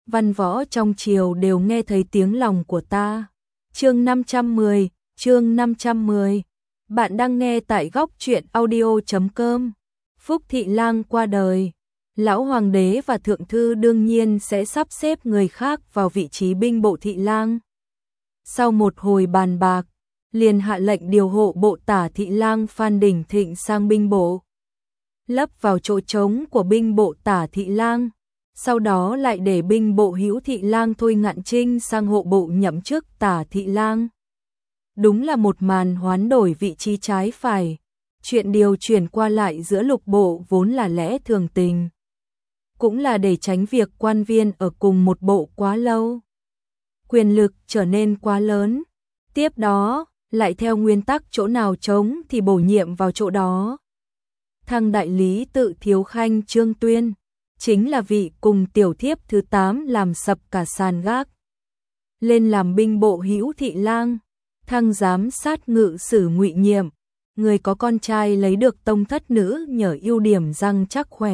văn võ trong triều đều nghe thấy tiếng lòng của ta. Chương 510. Bạn đang nghe tại góc truyện audio.com. Phúc Thị Lang qua đời, lão hoàng đế và thượng thư đương nhiên sẽ sắp xếp người khác vào vị trí binh bộ thị lang. Sau một hồi bàn bạc, liền hạ lệnh điều hộ bộ tả thị lang Phan Đình Thịnh sang binh bộ, lấp vào chỗ trống của binh bộ tả thị lang. Sau đó lại để binh bộ hữu thị lang Thôi Ngạn Trinh sang hộ bộ nhậm chức tả thị lang. Đúng là một màn hoán đổi vị trí trái phải. Chuyện điều chuyển qua lại giữa lục bộ vốn là lẽ thường tình, cũng là để tránh việc quan viên ở cùng một bộ quá lâu, quyền lực trở nên quá lớn. Tiếp đó, lại theo nguyên tắc chỗ nào trống thì bổ nhiệm vào chỗ đó. Thăng đại lý tự thiếu khanh Trương Tuyên, chính là vị cùng tiểu thiếp thứ 8 làm sập cả sàn gác, lên làm binh bộ hữu thị lang. Thăng giám sát ngự sử Ngụy Nhiệm, người có con trai lấy được tông thất nữ nhờ ưu điểm răng chắc khỏe,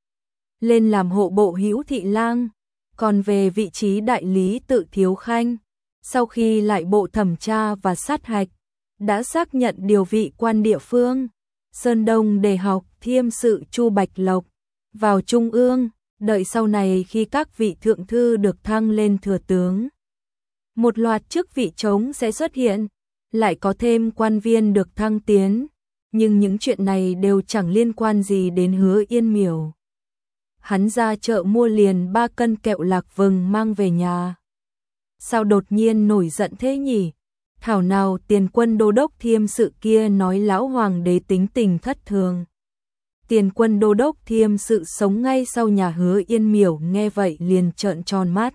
lên làm hộ bộ hữu thị lang. Còn về vị trí đại lý tự thiếu khanh, sau khi lại bộ thẩm tra và sát hạch, đã xác nhận điều vị quan địa phương, Sơn Đông Đề Học Thiêm sự Chu Bạch Lộc vào trung ương. Đợi sau này khi các vị thượng thư được thăng lên thừa tướng, một loạt chức vị trống sẽ xuất hiện, lại có thêm quan viên được thăng tiến, nhưng những chuyện này đều chẳng liên quan gì đến Hứa Yên Miểu. Hắn ra chợ mua liền 3 cân kẹo lạc vừng mang về nhà. Sao đột nhiên nổi giận thế nhỉ? Thảo nào tiền quân đô đốc Thiêm sự kia nói lão hoàng đế tính tình thất thường. Tiền quân đô đốc Thiêm sự sống ngay sau nhà Hứa Yên Miểu, nghe vậy liền trợn tròn mắt.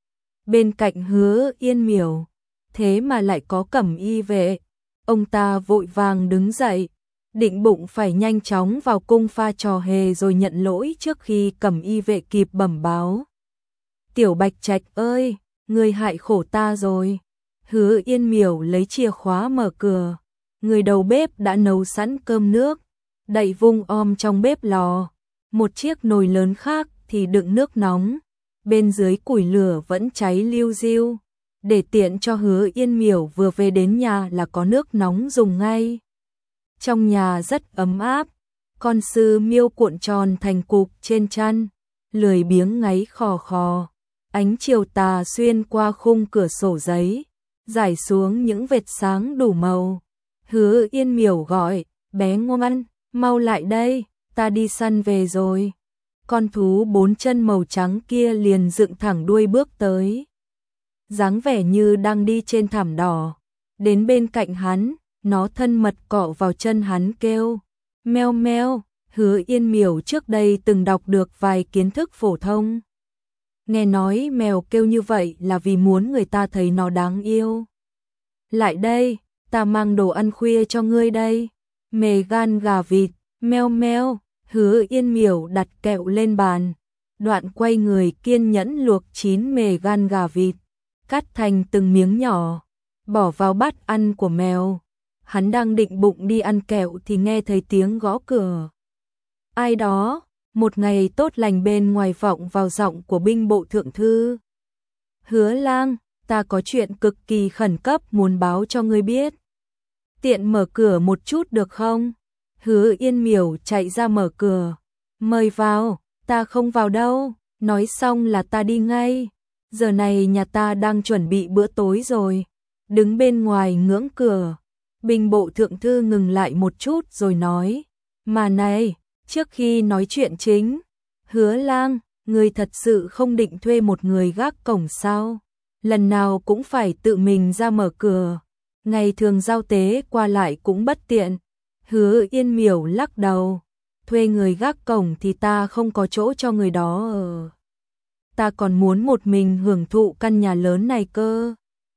Bên cạnh Hứa Yên Miểu, thế mà lại có cẩm y vệ. Ông ta vội vàng đứng dậy, định bụng phải nhanh chóng vào cung pha trò hề rồi nhận lỗi trước khi cẩm y vệ kịp bẩm báo. Tiểu Bạch Trạch ơi, người hại khổ ta rồi. Hứa Yên Miểu lấy chìa khóa mở cửa, người đầu bếp đã nấu sẵn cơm nước, đậy vung om trong bếp lò. Một chiếc nồi lớn khác thì đựng nước nóng, bên dưới củi lửa vẫn cháy liu riu, để tiện cho Hứa Yên Miểu vừa về đến nhà là có nước nóng dùng ngay. Trong nhà rất ấm áp, con sư miêu cuộn tròn thành cục trên chăn, lười biếng ngáy khò khò. Ánh chiều tà xuyên qua khung cửa sổ giấy, rải xuống những vệt sáng đủ màu. Hứa Yên Miểu gọi, bé ngoan, mau lại đây, ta đi săn về rồi. Con thú 4 chân màu trắng kia liền dựng thẳng đuôi bước tới, dáng vẻ như đang đi trên thảm đỏ. Đến bên cạnh hắn, nó thân mật cọ vào chân hắn kêu, meo meo. Hứa Yên Miểu trước đây từng đọc được vài kiến thức phổ thông, nghe nói mèo kêu như vậy là vì muốn người ta thấy nó đáng yêu. Lại đây, ta mang đồ ăn khuya cho ngươi đây, mề gan gà vịt, meo meo. Hứa Yên Miểu đặt kẹo lên bàn, đoạn quay người kiên nhẫn luộc 9 mề gan gà vịt, cắt thành từng miếng nhỏ, bỏ vào bát ăn của mèo. Hắn đang định bụng đi ăn kẹo thì nghe thấy tiếng gõ cửa. Ai đó? Một ngày tốt lành bên ngoài vọng vào giọng của binh bộ thượng thư. Hứa lang, ta có chuyện cực kỳ khẩn cấp muốn báo cho ngươi biết. Tiện mở cửa một chút được không? Hứa Yên Miểu chạy ra mở cửa. Mời vào, ta không vào đâu. Nói xong là ta đi ngay. Giờ này nhà ta đang chuẩn bị bữa tối rồi. Đứng bên ngoài ngưỡng cửa, binh bộ thượng thư ngừng lại một chút rồi nói. Mà này, trước khi nói chuyện chính, Hứa lang, người thật sự không định thuê một người gác cổng sao? Lần nào cũng phải tự mình ra mở cửa, ngày thường giao tế qua lại cũng bất tiện. Hứa Yên Miểu lắc đầu, thuê người gác cổng thì ta không có chỗ cho người đó ở. Ta còn muốn một mình hưởng thụ căn nhà lớn này cơ.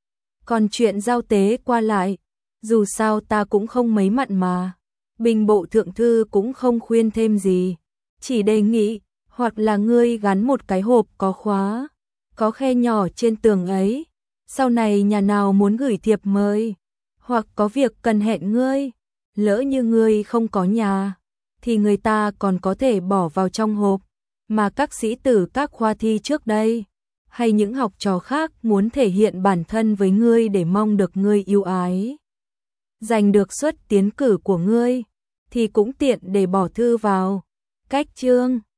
Còn chuyện giao tế qua lại, dù sao ta cũng không mấy mặn mà. Binh bộ thượng thư cũng không khuyên thêm gì, chỉ đề nghị, hoặc là ngươi gắn một cái hộp có khóa, có khe nhỏ trên tường ấy, sau này nhà nào muốn gửi thiệp mời, hoặc có việc cần hẹn ngươi, lỡ như ngươi không có nhà, thì người ta còn có thể bỏ vào trong hộp, mà các sĩ tử các khoa thi trước đây, hay những học trò khác muốn thể hiện bản thân với ngươi để mong được ngươi yêu ái. Giành được suất tiến cử của ngươi thì cũng tiện để bỏ thư vào. Cách chương